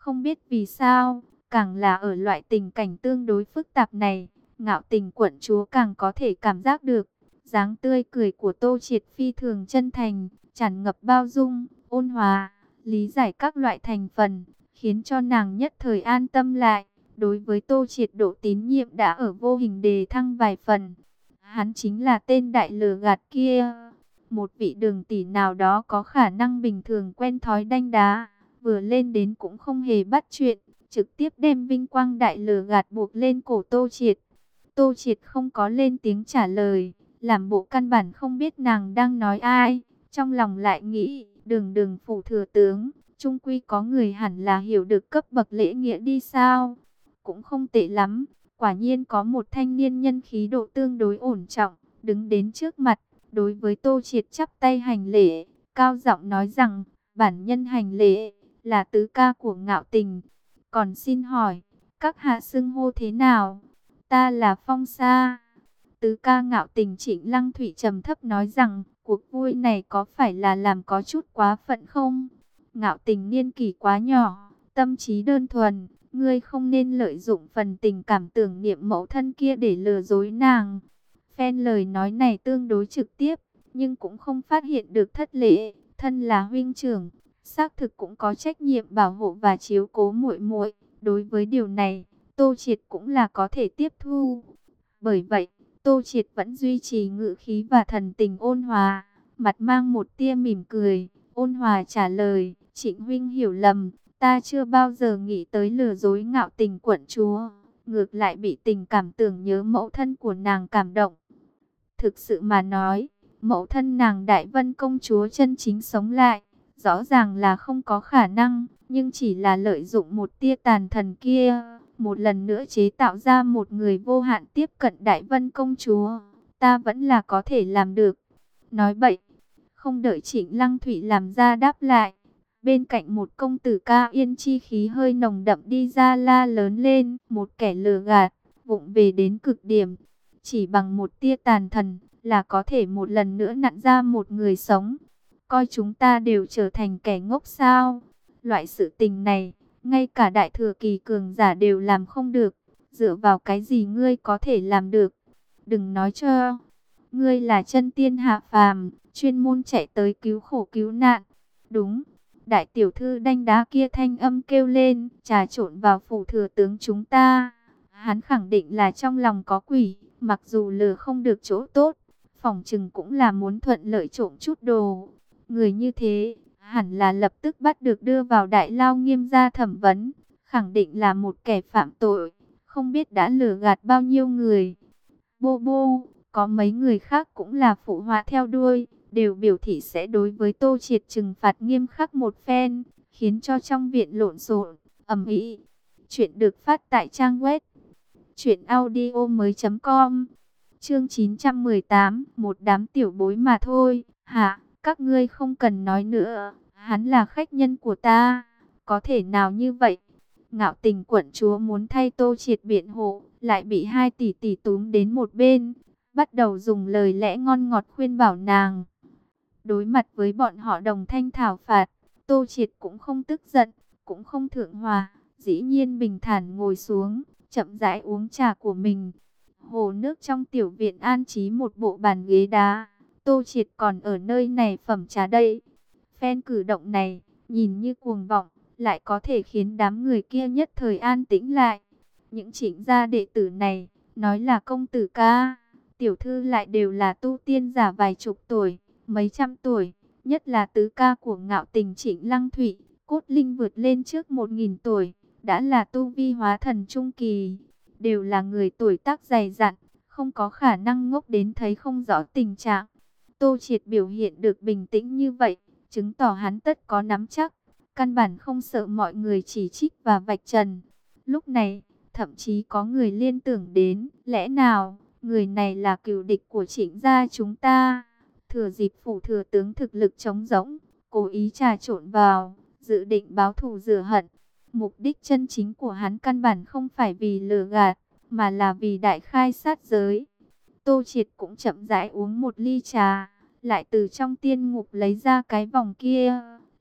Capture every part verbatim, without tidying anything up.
Không biết vì sao, càng là ở loại tình cảnh tương đối phức tạp này, Ngạo Tình quận chúa càng có thể cảm giác được dáng tươi cười của Tô Triệt phi thường chân thành, tràn ngập bao dung, ôn hòa, lý giải các loại thành phần, khiến cho nàng nhất thời an tâm lại. Đối với Tô Triệt, độ tín nhiệm đã ở vô hình đề thăng vài phần. Hắn chính là tên đại lừa gạt kia, một vị đường tỷ nào đó có khả năng bình thường quen thói đanh đá, vừa lên đến cũng không hề bắt chuyện, trực tiếp đem vinh quang đại lừa gạt buộc lên cổ Tô Triệt. Tô Triệt không có lên tiếng trả lời, làm bộ căn bản không biết nàng đang nói ai, trong lòng lại nghĩ, đường đường phủ thừa tướng, trung quy có người hẳn là hiểu được cấp bậc lễ nghĩa đi sao, cũng không tệ lắm. Quả nhiên có một thanh niên nhân khí độ tương đối ổn trọng, đứng đến trước mặt, đối với Tô Triệt chắp tay hành lễ, cao giọng nói rằng, bản nhân hành lễ, là tứ ca của Ngạo Tình. Còn xin hỏi, các hạ xưng hô thế nào? Ta là Phong Sa. Tứ ca Ngạo Tình Trịnh Lăng Thủy trầm thấp nói rằng, cuộc vui này có phải là làm có chút quá phận không? Ngạo Tình niên kỷ quá nhỏ, tâm trí đơn thuần, ngươi không nên lợi dụng phần tình cảm tưởng niệm mẫu thân kia để lừa dối nàng. Phen lời nói này tương đối trực tiếp, nhưng cũng không phát hiện được thất lễ. Thân là huynh trưởng, xác thực cũng có trách nhiệm bảo hộ và chiếu cố muội muội. Đối với điều này, Tô Triệt cũng là có thể tiếp thu. Bởi vậy, Tô Triệt vẫn duy trì ngữ khí và thần tình ôn hòa, mặt mang một tia mỉm cười, ôn hòa trả lời, Trịnh huynh hiểu lầm, ta chưa bao giờ nghĩ tới lừa dối Ngạo Tình quận chúa, ngược lại bị tình cảm tưởng nhớ mẫu thân của nàng cảm động. Thực sự mà nói, mẫu thân nàng Đại Vân công chúa chân chính sống lại, rõ ràng là không có khả năng, nhưng chỉ là lợi dụng một tia tàn thần kia, một lần nữa chế tạo ra một người vô hạn tiếp cận Đại Vân công chúa, ta vẫn là có thể làm được. Nói bậy, không đợi Trịnh Lăng Thủy làm ra đáp lại, bên cạnh một công tử ca yên chi khí hơi nồng đậm đi ra la lớn lên, một kẻ lừa gạt, vụng về đến cực điểm, chỉ bằng một tia tàn thần là có thể một lần nữa nặn ra một người sống. Coi chúng ta đều trở thành kẻ ngốc sao? Loại sự tình này, ngay cả đại thừa kỳ cường giả đều làm không được. Dựa vào cái gì ngươi có thể làm được? Đừng nói cho, ngươi là chân tiên hạ phàm, chuyên môn chạy tới cứu khổ cứu nạn. Đúng, đại tiểu thư đanh đá kia thanh âm kêu lên, trà trộn vào phủ thừa tướng chúng ta. Hắn khẳng định là trong lòng có quỷ, mặc dù lừa không được chỗ tốt, phỏng chừng cũng là muốn thuận lợi trộm chút đồ. Người như thế, hẳn là lập tức bắt được đưa vào đại lao nghiêm gia thẩm vấn, khẳng định là một kẻ phạm tội, không biết đã lừa gạt bao nhiêu người. Bô bô, có mấy người khác cũng là phụ họa theo đuôi, đều biểu thị sẽ đối với Tô Triệt trừng phạt nghiêm khắc một phen, khiến cho trong viện lộn xộn, ầm ĩ. Chuyện được phát tại trang web truyện audio mới chấm com. Chương chín trăm mười tám, một đám tiểu bối mà thôi. Hả, các ngươi không cần nói nữa, hắn là khách nhân của ta, có thể nào như vậy? Ngạo Tình quận chúa muốn thay Tô Triệt biện hộ, lại bị hai tỷ tỷ túm đến một bên, bắt đầu dùng lời lẽ ngon ngọt khuyên bảo nàng. Đối mặt với bọn họ đồng thanh thảo phạt, Tô Triệt cũng không tức giận, cũng không thượng hòa, dĩ nhiên bình thản ngồi xuống, chậm rãi uống trà của mình. Hồ nước trong tiểu viện an trí một bộ bàn ghế đá, Tô Triệt còn ở nơi này phẩm trà đây. Phen cử động này, nhìn như cuồng vọng, lại có thể khiến đám người kia nhất thời an tĩnh lại. Những Trịnh gia đệ tử này, nói là công tử ca, tiểu thư lại đều là tu tiên giả vài chục tuổi, mấy trăm tuổi, nhất là tứ ca của Ngạo Tình Trịnh Lăng Thủy, cốt linh vượt lên trước một nghìn tuổi, đã là tu vi hóa thần trung kỳ, đều là người tuổi tác dày dặn, không có khả năng ngốc đến thấy không rõ tình trạng. Tô Triệt biểu hiện được bình tĩnh như vậy, chứng tỏ hắn tất có nắm chắc, căn bản không sợ mọi người chỉ trích và vạch trần. Lúc này, thậm chí có người liên tưởng đến, lẽ nào, người này là cừu địch của Trịnh gia chúng ta? Thừa dịp phủ thừa tướng thực lực trống rỗng, cố ý trà trộn vào, dự định báo thù rửa hận. Mục đích chân chính của hắn căn bản không phải vì lừa gạt, mà là vì đại khai sát giới. Tô Triệt cũng chậm rãi uống một ly trà, lại từ trong tiên ngục lấy ra cái vòng kia,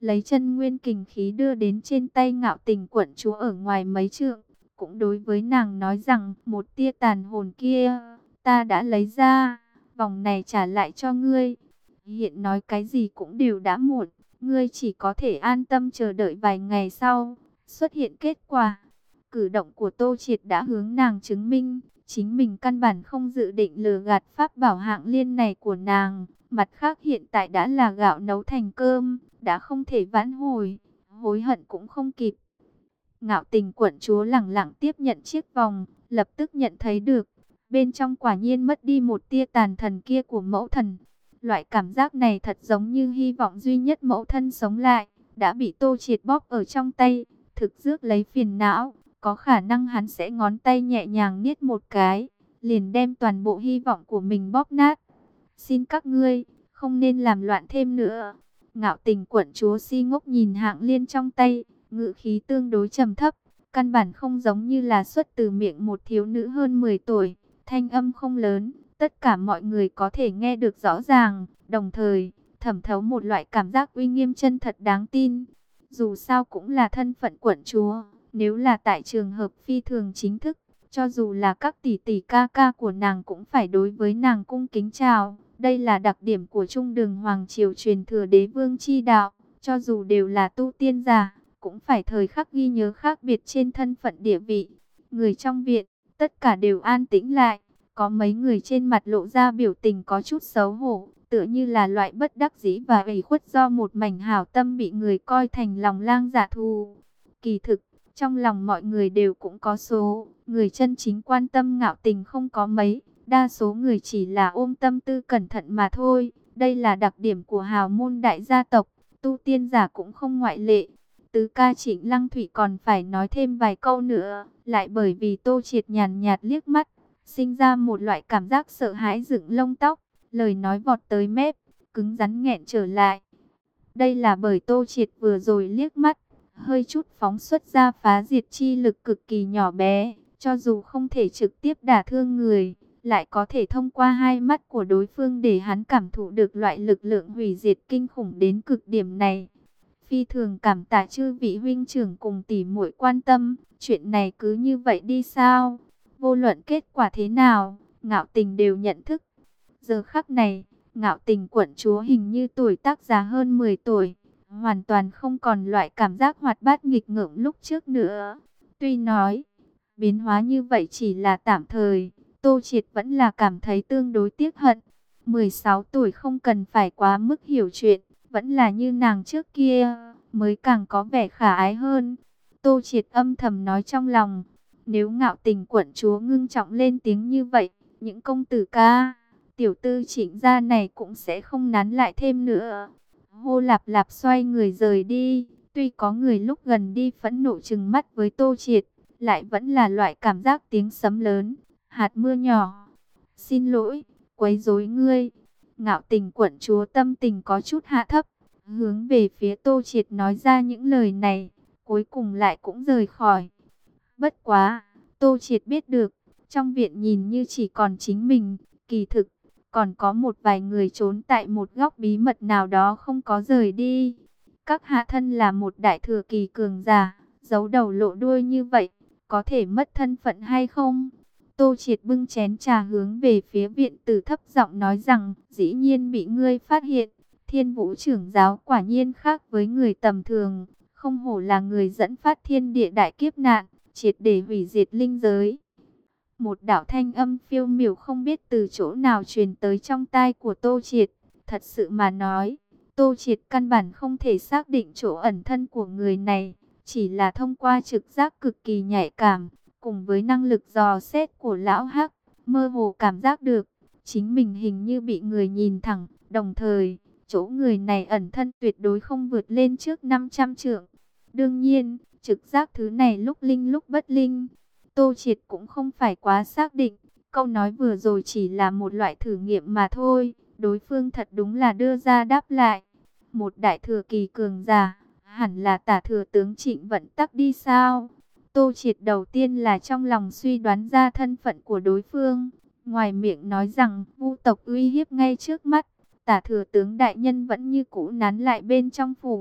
lấy chân nguyên kình khí đưa đến trên tay Ngạo Tình quận chúa ở ngoài mấy trượng, cũng đối với nàng nói rằng, một tia tàn hồn kia, ta đã lấy ra, vòng này trả lại cho ngươi. Hiện nói cái gì cũng đều đã muộn, ngươi chỉ có thể an tâm chờ đợi vài ngày sau, xuất hiện kết quả. Cử động của Tô Triệt đã hướng nàng chứng minh, chính mình căn bản không dự định lừa gạt pháp bảo hạng liên này của nàng. Mặt khác hiện tại đã là gạo nấu thành cơm, đã không thể vãn hồi, hối hận cũng không kịp. Ngạo Tình quận chúa lẳng lặng tiếp nhận chiếc vòng, lập tức nhận thấy được, bên trong quả nhiên mất đi một tia tàn thần kia của mẫu thần. Loại cảm giác này thật giống như hy vọng duy nhất mẫu thân sống lại, đã bị Tô Triệt bóp ở trong tay, thực rước lấy phiền não. Có khả năng hắn sẽ ngón tay nhẹ nhàng niết một cái, liền đem toàn bộ hy vọng của mình bóp nát. Xin các ngươi, không nên làm loạn thêm nữa. Ngạo Tình quận chúa si ngốc nhìn hạng liên trong tay, ngữ khí tương đối trầm thấp, căn bản không giống như là xuất từ miệng một thiếu nữ hơn mười tuổi. Thanh âm không lớn, tất cả mọi người có thể nghe được rõ ràng, đồng thời thẩm thấu một loại cảm giác uy nghiêm chân thật đáng tin. Dù sao cũng là thân phận quận chúa, nếu là tại trường hợp phi thường chính thức, cho dù là các tỷ tỷ ca ca của nàng cũng phải đối với nàng cung kính chào. Đây là đặc điểm của Trung Đường Hoàng Triều truyền thừa đế vương chi đạo, cho dù đều là tu tiên giả, cũng phải thời khắc ghi nhớ khác biệt trên thân phận địa vị. Người trong viện, tất cả đều an tĩnh lại, có mấy người trên mặt lộ ra biểu tình có chút xấu hổ, tựa như là loại bất đắc dĩ và ủy khuất do một mảnh hảo tâm bị người coi thành lòng lang dạ thù. Kỳ thực, trong lòng mọi người đều cũng có số, người chân chính quan tâm Ngạo Tình không có mấy, đa số người chỉ là ôm tâm tư cẩn thận mà thôi. Đây là đặc điểm của hào môn đại gia tộc, tu tiên giả cũng không ngoại lệ. Tứ ca Trịnh Lăng Thủy còn phải nói thêm vài câu nữa, lại bởi vì Tô Triệt nhàn nhạt liếc mắt, sinh ra một loại cảm giác sợ hãi dựng lông tóc, lời nói vọt tới mép, cứng rắn nghẹn trở lại. Đây là bởi Tô Triệt vừa rồi liếc mắt, hơi chút phóng xuất ra phá diệt chi lực cực kỳ nhỏ bé, cho dù không thể trực tiếp đả thương người, lại có thể thông qua hai mắt của đối phương để hắn cảm thụ được loại lực lượng hủy diệt kinh khủng đến cực điểm này. Phi thường cảm tạ chư vị huynh trưởng cùng tỷ muội quan tâm, chuyện này cứ như vậy đi sao? Vô luận kết quả thế nào, Ngạo Tình đều nhận thức. Giờ khắc này, Ngạo Tình quận chúa hình như tuổi tác già hơn mười tuổi, hoàn toàn không còn loại cảm giác hoạt bát nghịch ngợm lúc trước nữa. Tuy nói, biến hóa như vậy chỉ là tạm thời, Tô Triệt vẫn là cảm thấy tương đối tiếc hận. mười sáu tuổi không cần phải quá mức hiểu chuyện, vẫn là như nàng trước kia, mới càng có vẻ khả ái hơn. Tô Triệt âm thầm nói trong lòng, nếu Ngạo Tình quận chúa ngưng trọng lên tiếng như vậy, những công tử ca, tiểu tư Trịnh gia này cũng sẽ không nán lại thêm nữa. Hô Lạp Lạp xoay người rời đi, tuy có người lúc gần đi phẫn nộ trừng mắt với Tô Triệt, lại vẫn là loại cảm giác tiếng sấm lớn, hạt mưa nhỏ. Xin lỗi, quấy rối ngươi. Ngạo Tình quận chúa tâm tình có chút hạ thấp, hướng về phía Tô Triệt nói ra những lời này, cuối cùng lại cũng rời khỏi. Bất quá, Tô Triệt biết được, trong viện nhìn như chỉ còn chính mình, kỳ thực, còn có một vài người trốn tại một góc bí mật nào đó không có rời đi. Các hạ thân là một đại thừa kỳ cường giả, giấu đầu lộ đuôi như vậy, có thể mất thân phận hay không? Tô Triệt bưng chén trà hướng về phía viện tử thấp giọng nói rằng, dĩ nhiên bị ngươi phát hiện. Thiên Vũ trưởng giáo quả nhiên khác với người tầm thường, không hổ là người dẫn phát thiên địa đại kiếp nạn, triệt để hủy diệt linh giới. Một đạo thanh âm phiêu miểu không biết từ chỗ nào truyền tới trong tai của Tô Triệt. Thật sự mà nói, Tô Triệt căn bản không thể xác định chỗ ẩn thân của người này, chỉ là thông qua trực giác cực kỳ nhạy cảm, cùng với năng lực dò xét của lão Hắc, mơ hồ cảm giác được, chính mình hình như bị người nhìn thẳng, đồng thời, chỗ người này ẩn thân tuyệt đối không vượt lên trước năm trăm trượng. Đương nhiên, trực giác thứ này lúc linh lúc bất linh, Tô Triệt cũng không phải quá xác định, câu nói vừa rồi chỉ là một loại thử nghiệm mà thôi, đối phương thật đúng là đưa ra đáp lại. Một đại thừa kỳ cường giả, hẳn là tả thừa tướng Trịnh Vận Tắc đi sao? Tô Triệt đầu tiên là trong lòng suy đoán ra thân phận của đối phương, ngoài miệng nói rằng vu tộc uy hiếp ngay trước mắt, tả thừa tướng đại nhân vẫn như cũ nán lại bên trong phủ,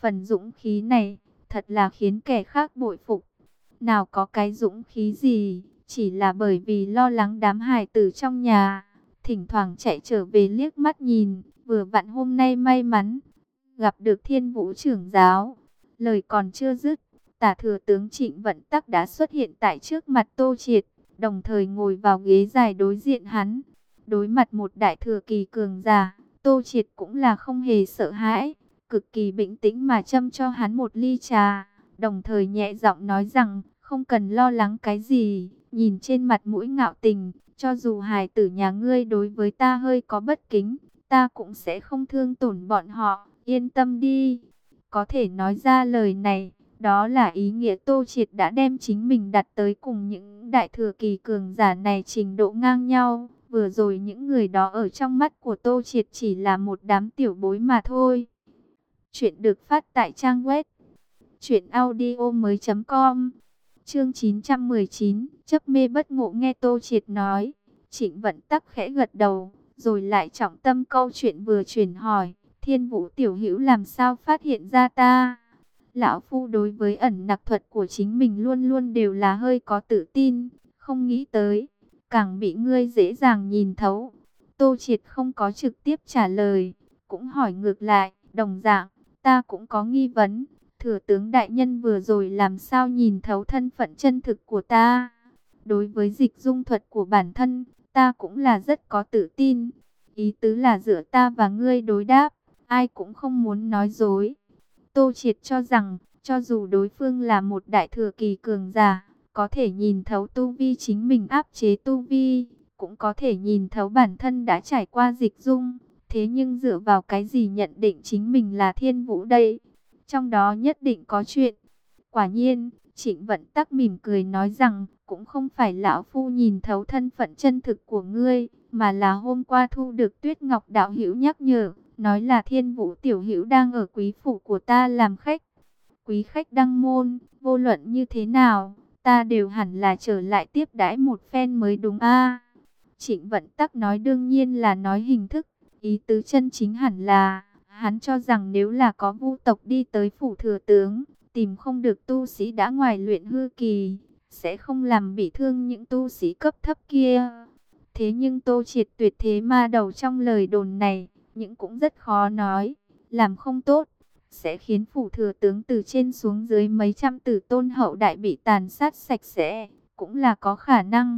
phần dũng khí này, thật là khiến kẻ khác bội phục. Nào có cái dũng khí gì, chỉ là bởi vì lo lắng đám hài tử trong nhà, thỉnh thoảng chạy trở về liếc mắt nhìn, vừa vặn hôm nay may mắn gặp được Thiên Vũ trưởng giáo. Lời còn chưa dứt, Tả thừa tướng Trịnh Vận Tắc đã xuất hiện tại trước mặt Tô Triệt, đồng thời ngồi vào ghế dài đối diện hắn. Đối mặt một đại thừa kỳ cường giả, Tô Triệt cũng là không hề sợ hãi, cực kỳ bình tĩnh mà châm cho hắn một ly trà, đồng thời nhẹ giọng nói rằng, không cần lo lắng cái gì, nhìn trên mặt mũi ngạo tình, cho dù hài tử nhà ngươi đối với ta hơi có bất kính, ta cũng sẽ không thương tổn bọn họ, yên tâm đi. Có thể nói ra lời này, đó là ý nghĩa Tô Triệt đã đem chính mình đặt tới cùng những đại thừa kỳ cường giả này trình độ ngang nhau. Vừa rồi những người đó ở trong mắt của Tô Triệt chỉ là một đám tiểu bối mà thôi. Chuyện được phát tại trang web truyện audio mới chấm com. Chương chín trăm mười chín, chấp mê bất ngộ. Nghe Tô Triệt nói, Trịnh Vận Tắc khẽ gật đầu, rồi lại trọng tâm câu chuyện vừa chuyển hỏi, Thiên Vũ tiểu hữu làm sao phát hiện ra ta? Lão phu đối với ẩn nặc thuật của chính mình luôn luôn đều là hơi có tự tin, không nghĩ tới càng bị ngươi dễ dàng nhìn thấu. Tô Triệt không có trực tiếp trả lời, cũng hỏi ngược lại, đồng dạng, ta cũng có nghi vấn, thừa tướng đại nhân vừa rồi làm sao nhìn thấu thân phận chân thực của ta? Đối với dịch dung thuật của bản thân, ta cũng là rất có tự tin. Ý tứ là giữa ta và ngươi đối đáp, ai cũng không muốn nói dối. Tô Triệt cho rằng, cho dù đối phương là một đại thừa kỳ cường giả, có thể nhìn thấu tu vi chính mình áp chế tu vi, cũng có thể nhìn thấu bản thân đã trải qua dịch dung. Thế nhưng dựa vào cái gì nhận định chính mình là Thiên Vũ đây? Trong đó nhất định có chuyện. Quả nhiên, Trịnh Vận Tắc mỉm cười nói rằng, cũng không phải lão phu nhìn thấu thân phận chân thực của ngươi, mà là hôm qua thu được Tuyết Ngọc đạo hữu nhắc nhở, nói là Thiên Vũ tiểu hữu đang ở quý phủ của ta làm khách. Quý khách đăng môn, vô luận như thế nào, ta đều hẳn là trở lại tiếp đãi một phen mới đúng a. Trịnh Vận Tắc nói đương nhiên là nói hình thức, ý tứ chân chính hẳn là, hắn cho rằng nếu là có vu tộc đi tới phủ thừa tướng, tìm không được tu sĩ đã ngoài luyện hư kỳ, sẽ không làm bị thương những tu sĩ cấp thấp kia. Thế nhưng Tô Triệt tuyệt thế ma đầu trong lời đồn này, những cũng rất khó nói, làm không tốt, sẽ khiến phủ thừa tướng từ trên xuống dưới mấy trăm tử tôn hậu đại bị tàn sát sạch sẽ, cũng là có khả năng.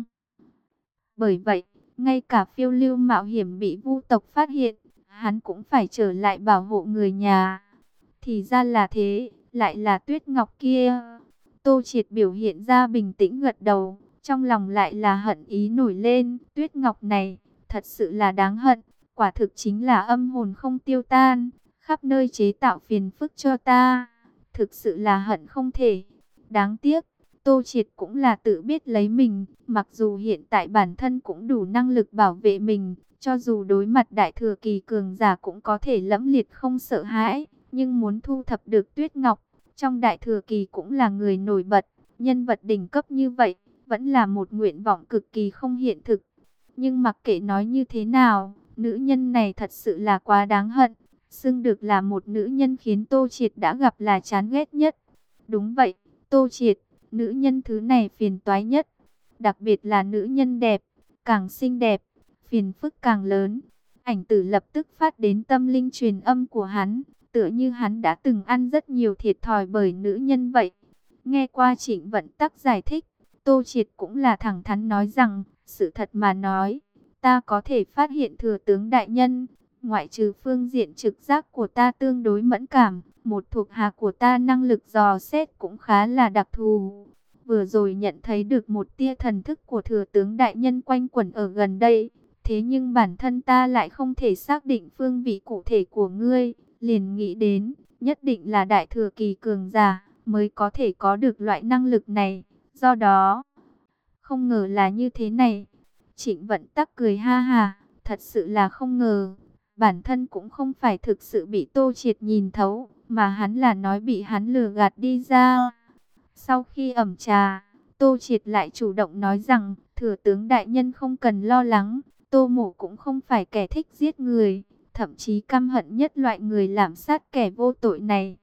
Bởi vậy, ngay cả phiêu lưu mạo hiểm bị vu tộc phát hiện, hắn cũng phải trở lại bảo hộ người nhà. Thì ra là thế, lại là Tuyết Ngọc kia. Tô Triệt biểu hiện ra bình tĩnh gật đầu, trong lòng lại là hận ý nổi lên. Tuyết Ngọc này, thật sự là đáng hận, quả thực chính là âm hồn không tiêu tan, khắp nơi chế tạo phiền phức cho ta. Thực sự là hận không thể. Đáng tiếc, Tô Triệt cũng là tự biết lấy mình, mặc dù hiện tại bản thân cũng đủ năng lực bảo vệ mình, cho dù đối mặt đại thừa kỳ cường giả cũng có thể lẫm liệt không sợ hãi, nhưng muốn thu thập được Tuyết Ngọc, trong đại thừa kỳ cũng là người nổi bật, nhân vật đỉnh cấp như vậy, vẫn là một nguyện vọng cực kỳ không hiện thực. Nhưng mặc kệ nói như thế nào, nữ nhân này thật sự là quá đáng hận, xưng được là một nữ nhân khiến Tô Triệt đã gặp là chán ghét nhất. Đúng vậy, Tô Triệt, nữ nhân thứ này phiền toái nhất, đặc biệt là nữ nhân đẹp, càng xinh đẹp, phiền phức càng lớn. Ảnh Tử lập tức phát đến tâm linh truyền âm của hắn, tựa như hắn đã từng ăn rất nhiều thiệt thòi bởi nữ nhân vậy. Nghe qua Trịnh Vận Tắc giải thích, Tô Triệt cũng là thẳng thắn nói rằng, sự thật mà nói, ta có thể phát hiện thừa tướng đại nhân, ngoại trừ phương diện trực giác của ta tương đối mẫn cảm, một thuộc hạ của ta năng lực dò xét cũng khá là đặc thù. Vừa rồi nhận thấy được một tia thần thức của thừa tướng đại nhân quanh quẩn ở gần đây, thế nhưng bản thân ta lại không thể xác định phương vị cụ thể của ngươi, liền nghĩ đến, nhất định là đại thừa kỳ cường giả, mới có thể có được loại năng lực này, do đó, không ngờ là như thế này. Trịnh Vận Tắc cười ha ha, thật sự là không ngờ, bản thân cũng không phải thực sự bị Tô Triệt nhìn thấu, mà hắn là nói bị hắn lừa gạt đi ra. Sau khi ẩm trà, Tô Triệt lại chủ động nói rằng, thừa tướng đại nhân không cần lo lắng, Tô Mộ cũng không phải kẻ thích giết người, thậm chí căm hận nhất loại người làm sát kẻ vô tội này.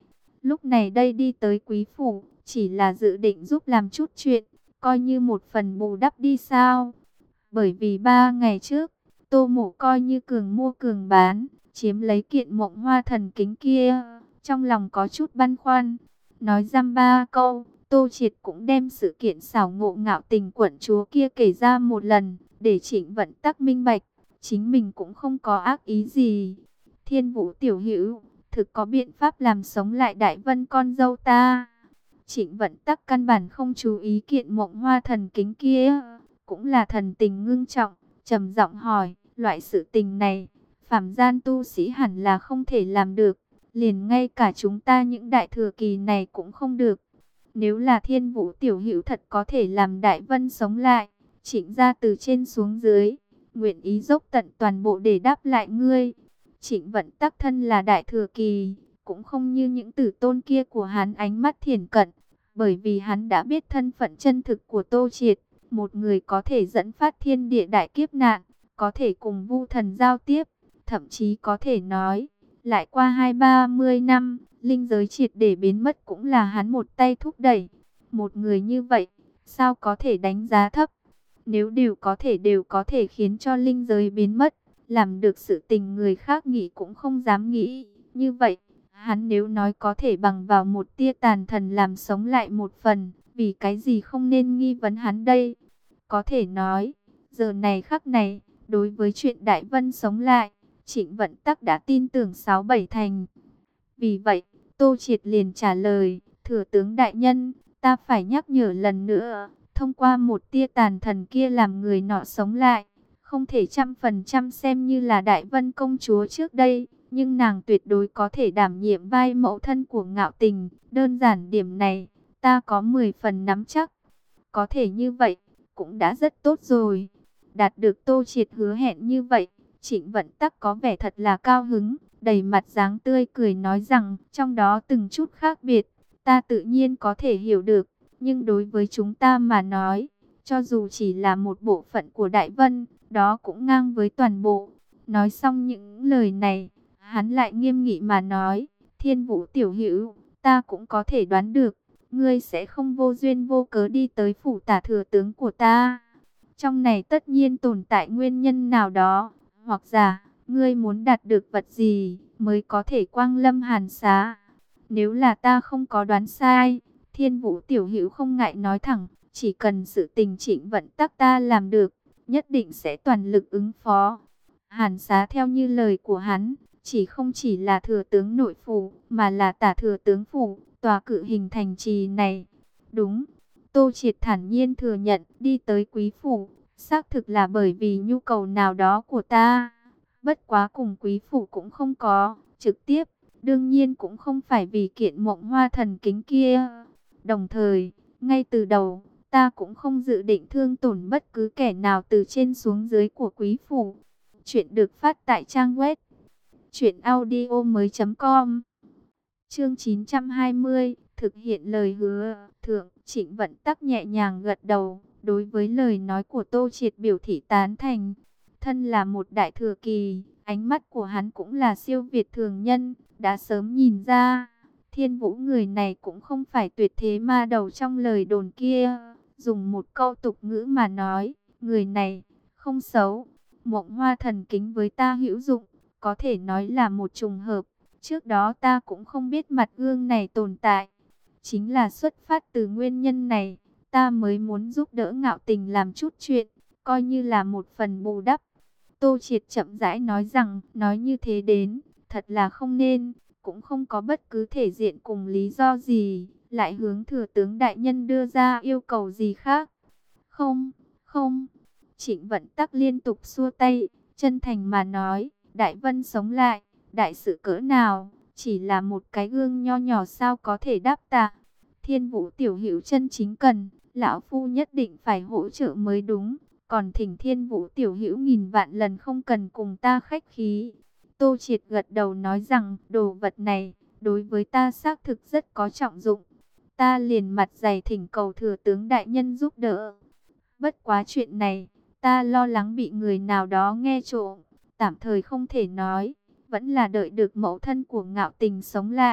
lúc này đây đi tới quý phủ, chỉ là dự định giúp làm chút chuyện, coi như một phần bù đắp đi sao. Bởi vì ba ngày trước, Tô Mộ coi như cường mua cường bán, chiếm lấy kiện Mộng Hoa Thần Kính kia, trong lòng có chút băn khoăn. Nói dăm ba câu, Tô Triệt cũng đem sự kiện xảo ngộ Ngạo Tình quận chúa kia kể ra một lần, để Trịnh Vận Tắc minh bạch, chính mình cũng không có ác ý gì. Thiên Vũ tiểu hữu, thực có biện pháp làm sống lại Đại Vân con dâu ta? Trịnh Vận Tắc căn bản không chú ý kiện Mộng Hoa Thần Kính kia, cũng là thần tình ngưng trọng, trầm giọng hỏi, loại sự tình này, phàm gian tu sĩ hẳn là không thể làm được, liền ngay cả chúng ta những đại thừa kỳ này cũng không được. Nếu là Thiên Vũ tiểu hữu thật có thể làm Đại Vân sống lại, Trịnh gia từ trên xuống dưới, nguyện ý dốc tận toàn bộ để đáp lại ngươi. Trịnh Vận Tắc thân là đại thừa kỳ, cũng không như những tử tôn kia của hắn ánh mắt thiển cận, bởi vì hắn đã biết thân phận chân thực của Tô Triệt, một người có thể dẫn phát thiên địa đại kiếp nạn, có thể cùng Vu Thần giao tiếp, thậm chí có thể nói, lại qua hai ba mươi năm, linh giới triệt để biến mất cũng là hắn một tay thúc đẩy. Một người như vậy, sao có thể đánh giá thấp? Nếu đều có thể đều có thể khiến cho linh giới biến mất, làm được sự tình người khác nghĩ cũng không dám nghĩ. Như vậy, hắn nếu nói có thể bằng vào một tia tàn thần làm sống lại một phần, vì cái gì không nên nghi vấn hắn đây? Có thể nói, giờ này khắc này, đối với chuyện Đại Vân sống lại, Trịnh Vận Tắc đã tin tưởng sáu bảy thành. Vì vậy, Tô Triệt liền trả lời, thừa tướng đại nhân, ta phải nhắc nhở lần nữa, thông qua một tia tàn thần kia làm người nọ sống lại, không thể trăm phần trăm xem như là Đại Vân công chúa trước đây, nhưng nàng tuyệt đối có thể đảm nhiệm vai mẫu thân của Ngạo Tình, đơn giản điểm này, ta có mười phần nắm chắc. Có thể như vậy, cũng đã rất tốt rồi. Đạt được Tô Triệt hứa hẹn như vậy, Trịnh Vận Tắc có vẻ thật là cao hứng, đầy mặt dáng tươi cười nói rằng, trong đó từng chút khác biệt, ta tự nhiên có thể hiểu được, nhưng đối với chúng ta mà nói, cho dù chỉ là một bộ phận của Đại Vân, đó cũng ngang với toàn bộ. Nói xong những lời này, hắn lại nghiêm nghị mà nói, Thiên Vũ tiểu hữu, ta cũng có thể đoán được, ngươi sẽ không vô duyên vô cớ đi tới phủ tả thừa tướng của ta. Trong này tất nhiên tồn tại nguyên nhân nào đó, hoặc giả, ngươi muốn đạt được vật gì mới có thể quang lâm hàn xá. Nếu là ta không có đoán sai, Thiên Vũ tiểu hữu không ngại nói thẳng, chỉ cần sự tình Trịnh Vận Tắc ta làm được, nhất định sẽ toàn lực ứng phó. Hàn xá theo như lời của hắn, chỉ không chỉ là thừa tướng nội phủ, mà là tả thừa tướng phủ, tòa cự hình thành trì này. Đúng, Tô Triệt thản nhiên thừa nhận, đi tới quý phủ, xác thực là bởi vì nhu cầu nào đó của ta. Bất quá cùng quý phủ cũng không có, trực tiếp, đương nhiên cũng không phải vì kiện Mộng Hoa Thần Kính kia. Đồng thời, ngay từ đầu, ta cũng không dự định thương tổn bất cứ kẻ nào từ trên xuống dưới của quý phủ. Chuyện được phát tại trang web truyện audio mới chấm com. Chương chín trăm hai mươi, thực hiện lời hứa. Thượng, Trịnh Vận Tắc nhẹ nhàng gật đầu, đối với lời nói của Tô Triệt biểu thị tán thành. Thân là một đại thừa kỳ, ánh mắt của hắn cũng là siêu việt thường nhân, đã sớm nhìn ra, Thiên Vũ người này cũng không phải tuyệt thế ma đầu trong lời đồn kia. Dùng một câu tục ngữ mà nói, người này không xấu. Mộng Hoa Thần Kính với ta hữu dụng, có thể nói là một trùng hợp. Trước đó ta cũng không biết mặt gương này tồn tại. Chính là xuất phát từ nguyên nhân này, ta mới muốn giúp đỡ Ngạo Tình làm chút chuyện, coi như là một phần bù đắp. Tô Triệt chậm rãi nói rằng, nói như thế đến, thật là không nên, cũng không có bất cứ thể diện cùng lý do gì, lại hướng thừa tướng đại nhân đưa ra yêu cầu gì khác. Không, không. Trịnh Vận Tắc liên tục xua tay, chân thành mà nói, Đại Vân sống lại, đại sự cỡ nào, chỉ là một cái gương nho nhỏ sao có thể đáp tạ. Thiên Vũ tiểu hữu chân chính cần, lão phu nhất định phải hỗ trợ mới đúng. Còn thỉnh Thiên Vũ tiểu hữu nghìn vạn lần không cần cùng ta khách khí. Tô Triệt gật đầu nói rằng, đồ vật này, đối với ta xác thực rất có trọng dụng. Ta liền mặt dày thỉnh cầu thừa tướng đại nhân giúp đỡ. Bất quá chuyện này, ta lo lắng bị người nào đó nghe trộm, tạm thời không thể nói. Vẫn là đợi được mẫu thân của Ngạo Tình sống lại,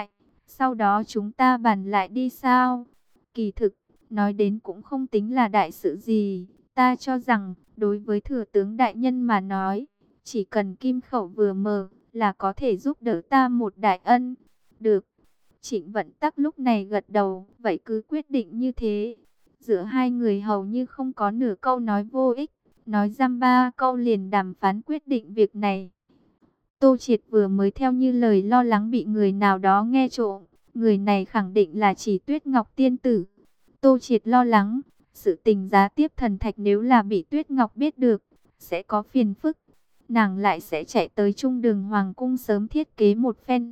Sau đó chúng ta bàn lại đi sao? Kỳ thực, nói đến cũng không tính là đại sự gì. Ta cho rằng, đối với thừa tướng đại nhân mà nói, chỉ cần kim khẩu vừa mở, là có thể giúp đỡ ta một đại ân. Được. Trịnh Vận Tắc lúc này gật đầu, vậy cứ quyết định như thế. Giữa hai người hầu như không có nửa câu nói vô ích, nói dăm ba câu liền đàm phán quyết định việc này. Tô Triệt vừa mới theo như lời lo lắng bị người nào đó nghe trộm, người này khẳng định là chỉ Tuyết Ngọc tiên tử. Tô Triệt lo lắng, sự tình giá tiếp thần thạch nếu là bị Tuyết Ngọc biết được, sẽ có phiền phức. Nàng lại sẽ chạy tới trung đường hoàng cung sớm thiết kế một phen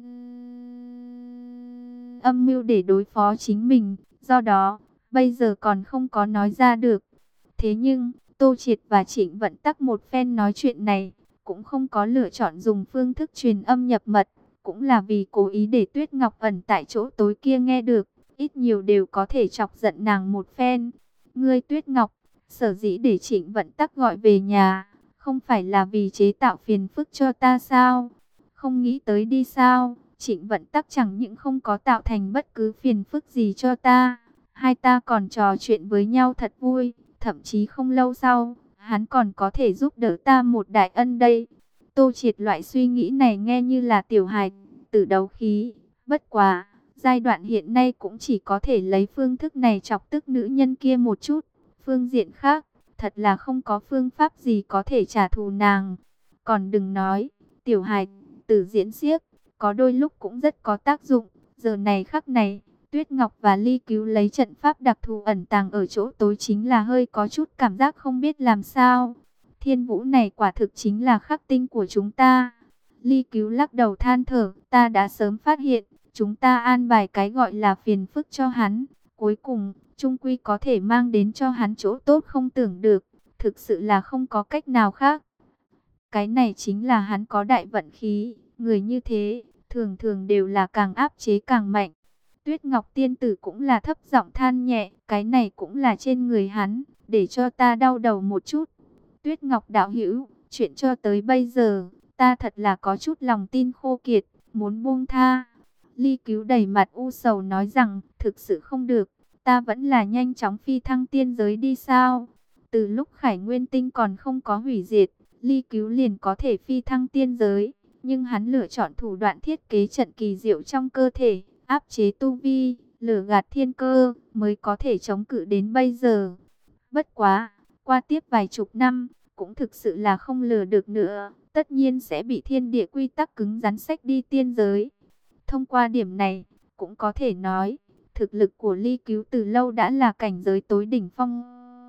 âm mưu để đối phó chính mình, do đó, bây giờ còn không có nói ra được. Thế nhưng, Tô Triệt và Trịnh Vận Tắc một phen nói chuyện này, cũng không có lựa chọn dùng phương thức truyền âm nhập mật, cũng là vì cố ý để Tuyết Ngọc ẩn tại chỗ tối kia nghe được, ít nhiều đều có thể chọc giận nàng một phen. Ngươi Tuyết Ngọc, sở dĩ để Trịnh Vận Tắc gọi về nhà, không phải là vì chế tạo phiền phức cho ta sao? Không nghĩ tới đi sao? Trịnh Vận Tắc chẳng những không có tạo thành bất cứ phiền phức gì cho ta, hai ta còn trò chuyện với nhau thật vui, thậm chí không lâu sau, hắn còn có thể giúp đỡ ta một đại ân đây. Tô Triệt loại suy nghĩ này nghe như là tiểu hài tử đấu khí, bất quá, giai đoạn hiện nay cũng chỉ có thể lấy phương thức này chọc tức nữ nhân kia một chút, phương diện khác, thật là không có phương pháp gì có thể trả thù nàng. Còn đừng nói, tiểu hài tử diễn xiếc, có đôi lúc cũng rất có tác dụng. Giờ này khắc này, Tuyết Ngọc và Ly Cứu lấy trận pháp đặc thù ẩn tàng ở chỗ tối chính là hơi có chút cảm giác không biết làm sao. Thiên Vũ này quả thực chính là khắc tinh của chúng ta. Ly Cứu lắc đầu than thở, ta đã sớm phát hiện, chúng ta an bài cái gọi là phiền phức cho hắn. Cuối cùng, trung quy có thể mang đến cho hắn chỗ tốt không tưởng được, thực sự là không có cách nào khác. Cái này chính là hắn có đại vận khí, người như thế, thường thường đều là càng áp chế càng mạnh. Tuyết Ngọc tiên tử cũng là thấp giọng than nhẹ, cái này cũng là trên người hắn, để cho ta đau đầu một chút. Tuyết Ngọc đạo hữu, chuyện cho tới bây giờ, ta thật là có chút lòng tin khô kiệt, muốn buông tha. Ly Cứu đầy mặt u sầu nói rằng, thực sự không được, ta vẫn là nhanh chóng phi thăng tiên giới đi sao. Từ lúc Khải Nguyên Tinh còn không có hủy diệt, Ly Cứu liền có thể phi thăng tiên giới, nhưng hắn lựa chọn thủ đoạn thiết kế trận kỳ diệu trong cơ thể, áp chế tu vi, lừa gạt thiên cơ, mới có thể chống cự đến bây giờ. Bất quá, qua tiếp vài chục năm, cũng thực sự là không lừa được nữa, tất nhiên sẽ bị thiên địa quy tắc cứng rắn xách đi tiên giới. Thông qua điểm này, cũng có thể nói, thực lực của Ly Cứu từ lâu đã là cảnh giới tối đỉnh phong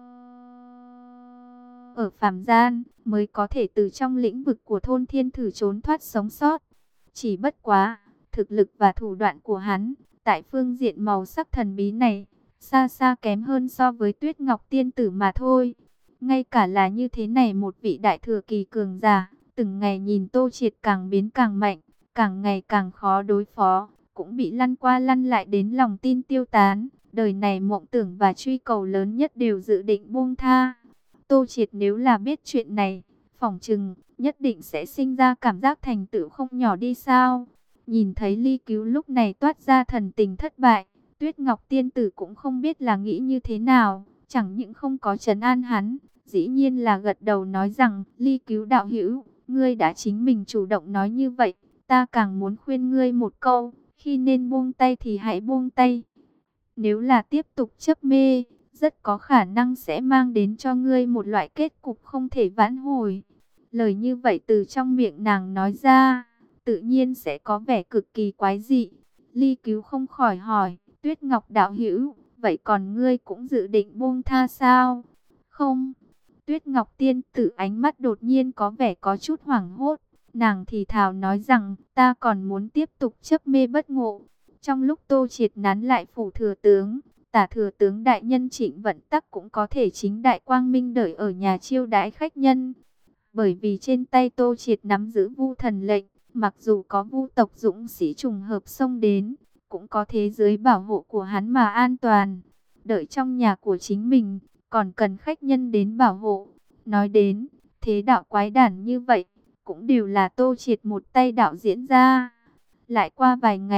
ở phàm gian, mới có thể từ trong lĩnh vực của thôn thiên thử trốn thoát sống sót. Chỉ bất quá, thực lực và thủ đoạn của hắn, tại phương diện màu sắc thần bí này, xa xa kém hơn so với Tuyết Ngọc tiên tử mà thôi. Ngay cả là như thế này một vị đại thừa kỳ cường giả, từng ngày nhìn Tô Triệt càng biến càng mạnh, càng ngày càng khó đối phó, cũng bị lăn qua lăn lại đến lòng tin tiêu tán. Đời này mộng tưởng và truy cầu lớn nhất đều dự định buông tha. Tô Triệt nếu là biết chuyện này, phỏng chừng nhất định sẽ sinh ra cảm giác thành tựu không nhỏ đi sao. Nhìn thấy Ly Cứu lúc này toát ra thần tình thất bại, Tuyết Ngọc tiên tử cũng không biết là nghĩ như thế nào, chẳng những không có trấn an hắn, dĩ nhiên là gật đầu nói rằng, Ly Cứu đạo hữu, ngươi đã chính mình chủ động nói như vậy, ta càng muốn khuyên ngươi một câu, khi nên buông tay thì hãy buông tay. Nếu là tiếp tục chấp mê, rất có khả năng sẽ mang đến cho ngươi một loại kết cục không thể vãn hồi. Lời như vậy từ trong miệng nàng nói ra, tự nhiên sẽ có vẻ cực kỳ quái dị. Ly Cứu không khỏi hỏi, Tuyết Ngọc đạo hữu, vậy còn ngươi cũng dự định buông tha sao? Không. Tuyết Ngọc tiên tử ánh mắt đột nhiên có vẻ có chút hoảng hốt. Nàng thì thào nói rằng, ta còn muốn tiếp tục chấp mê bất ngộ. Trong lúc Tô Triệt nán lại phủ thừa tướng, tả thừa tướng đại nhân Trịnh Vận Tắc cũng có thể chính đại quang minh đợi ở nhà chiêu đãi khách nhân. Bởi vì trên tay Tô Triệt nắm giữ Vu thần lệnh, mặc dù có Vu tộc dũng sĩ trùng hợp xông đến, cũng có thế giới bảo hộ của hắn mà an toàn. Đợi trong nhà của chính mình, còn cần khách nhân đến bảo hộ. Nói đến, thế đạo quái đản như vậy, cũng đều là Tô Triệt một tay đạo diễn ra. Lại qua vài ngày,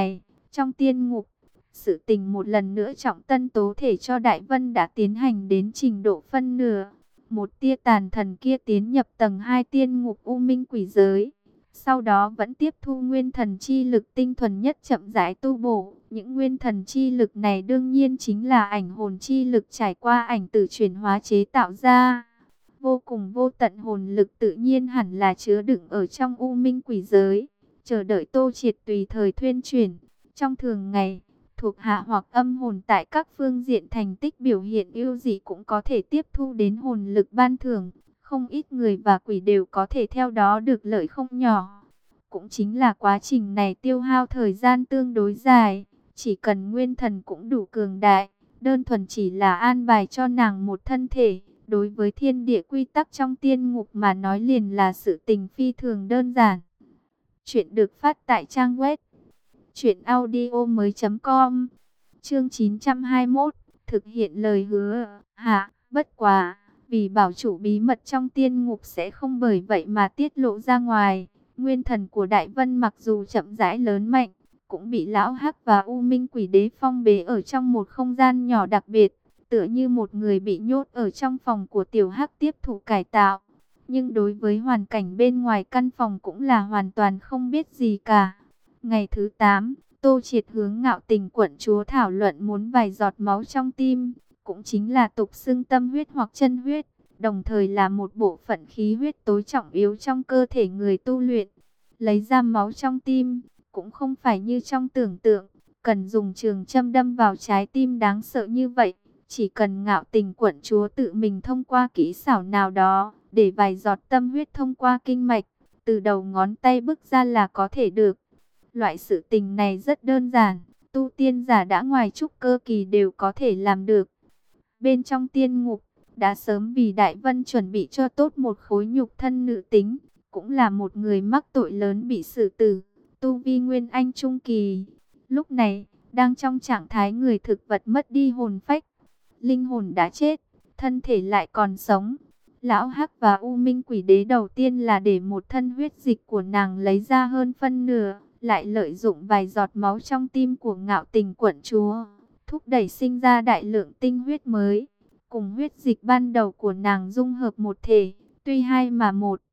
Trong tiên ngục, sự tình một lần nữa trọng tân tố thể cho Đại Vân đã tiến hành đến trình độ phân nửa. Một tia tàn thần kia tiến nhập tầng hai tiên ngục u minh quỷ giới. Sau đó vẫn tiếp thu nguyên thần chi lực tinh thuần nhất chậm rãi tu bổ. Những nguyên thần chi lực này đương nhiên chính là ảnh hồn chi lực trải qua ảnh tử chuyển hóa chế tạo ra. Vô cùng vô tận hồn lực tự nhiên hẳn là chứa đựng ở trong u minh quỷ giới, chờ đợi Tô Triệt tùy thời thuyên chuyển. Trong thường ngày, thuộc hạ hoặc âm hồn tại các phương diện thành tích biểu hiện ưu dị cũng có thể tiếp thu đến hồn lực ban thưởng. Không ít người và quỷ đều có thể theo đó được lợi không nhỏ. Cũng chính là quá trình này tiêu hao thời gian tương đối dài, chỉ cần nguyên thần cũng đủ cường đại, đơn thuần chỉ là an bài cho nàng một thân thể. Đối với thiên địa quy tắc trong tiên ngục mà nói liền là sự tình phi thường đơn giản. Chuyện được phát tại trang web truyện audio mới chấm com. Chương chín trăm hai mươi mốt, thực hiện lời hứa. Hạ, bất quá, vì bảo chủ bí mật trong tiên ngục sẽ không bởi vậy mà tiết lộ ra ngoài. Nguyên thần của Đại Vân mặc dù chậm rãi lớn mạnh, cũng bị lão hắc và u minh quỷ đế phong bế ở trong một không gian nhỏ đặc biệt, tựa như một người bị nhốt ở trong phòng của tiểu hắc tiếp thụ cải tạo. Nhưng đối với hoàn cảnh bên ngoài căn phòng cũng là hoàn toàn không biết gì cả. Ngày thứ tám, Tô Triệt hướng Ngạo Tình quận chúa thảo luận muốn vài giọt máu trong tim, cũng chính là tục xưng tâm huyết hoặc chân huyết, đồng thời là một bộ phận khí huyết tối trọng yếu trong cơ thể người tu luyện. Lấy ra máu trong tim, cũng không phải như trong tưởng tượng, cần dùng trường châm đâm vào trái tim đáng sợ như vậy. Chỉ cần Ngạo Tình quận chúa tự mình thông qua kỹ xảo nào đó, để vài giọt tâm huyết thông qua kinh mạch, từ đầu ngón tay bước ra là có thể được. Loại sự tình này rất đơn giản, tu tiên giả đã ngoài trúc cơ kỳ đều có thể làm được. Bên trong tiên ngục, đã sớm vì Đại Vân chuẩn bị cho tốt một khối nhục thân nữ tính, cũng là một người mắc tội lớn bị xử tử, tu vi nguyên anh trung kỳ. Lúc này, đang trong trạng thái người thực vật mất đi hồn phách, linh hồn đã chết, thân thể lại còn sống. Lão Hắc và U Minh Quỷ Đế đầu tiên là để một thân huyết dịch của nàng lấy ra hơn phân nửa, lại lợi dụng vài giọt máu trong tim của Ngạo Tình quận chúa, thúc đẩy sinh ra đại lượng tinh huyết mới, cùng huyết dịch ban đầu của nàng dung hợp một thể. Tuy hai mà một,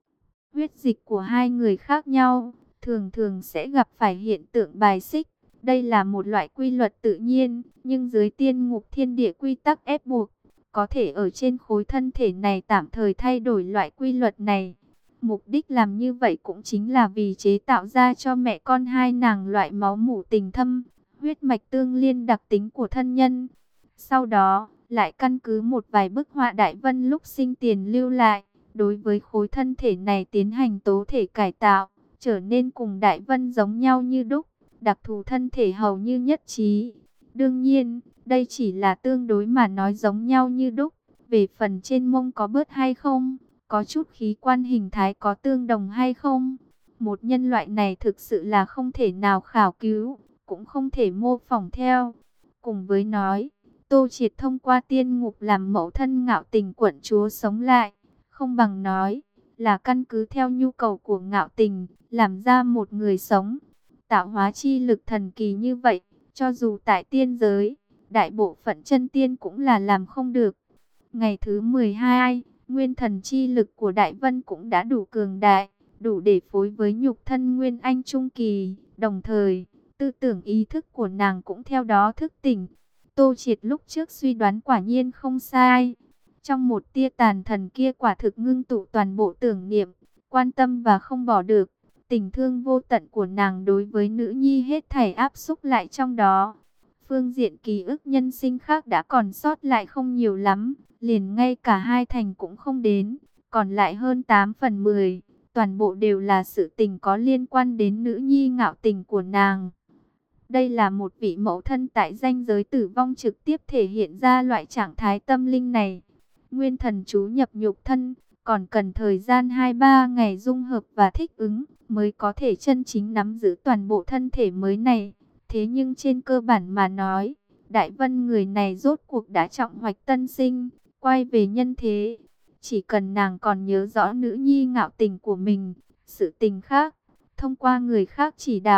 huyết dịch của hai người khác nhau, thường thường sẽ gặp phải hiện tượng bài xích. Đây là một loại quy luật tự nhiên, nhưng dưới tiên ngục thiên địa quy tắc ép buộc, có thể ở trên khối thân thể này tạm thời thay đổi loại quy luật này. Mục đích làm như vậy cũng chính là vì chế tạo ra cho mẹ con hai nàng loại máu mủ tình thâm, huyết mạch tương liên đặc tính của thân nhân. Sau đó, lại căn cứ một vài bức họa Đại Vân lúc sinh tiền lưu lại, đối với khối thân thể này tiến hành tố thể cải tạo, trở nên cùng Đại Vân giống nhau như đúc, đặc thù thân thể hầu như nhất trí. Đương nhiên, đây chỉ là tương đối mà nói giống nhau như đúc, về phần trên mông có bớt hay không, có chút khí quan hình thái có tương đồng hay không, một nhân loại này thực sự là không thể nào khảo cứu, cũng không thể mô phỏng theo. Cùng với nói, Tô Triệt thông qua tiên ngục làm mẫu thân Ngạo Tình quận chúa sống lại, không bằng nói là căn cứ theo nhu cầu của Ngạo Tình, làm ra một người sống. Tạo hóa chi lực thần kỳ như vậy, cho dù tại tiên giới, đại bộ phận chân tiên cũng là làm không được. Ngày thứ mười hai, nguyên thần chi lực của Đại Vân cũng đã đủ cường đại, đủ để phối với nhục thân nguyên anh trung kỳ. Đồng thời, tư tưởng ý thức của nàng cũng theo đó thức tỉnh. Tô Triệt lúc trước suy đoán quả nhiên không sai. Trong một tia tàn thần kia quả thực ngưng tụ toàn bộ tưởng niệm, quan tâm và không bỏ được. Tình thương vô tận của nàng đối với nữ nhi hết thảy áp xúc lại trong đó. Phương diện ký ức nhân sinh khác đã còn sót lại không nhiều lắm, liền ngay cả hai thành cũng không đến, còn lại hơn tám phần mười, toàn bộ đều là sự tình có liên quan đến nữ nhi Ngạo Tình của nàng. Đây là một vị mẫu thân tại ranh giới tử vong trực tiếp thể hiện ra loại trạng thái tâm linh này. Nguyên thần chú nhập nhục thân, còn cần thời gian hai ba ngày dung hợp và thích ứng, mới có thể chân chính nắm giữ toàn bộ thân thể mới này. Thế nhưng trên cơ bản mà nói, Đại Vân người này rốt cuộc đã trọng hoạch tân sinh, quay về nhân thế. Chỉ cần nàng còn nhớ rõ nữ nhi Ngạo Tình của mình, sự tình khác, thông qua người khác chỉ đạo,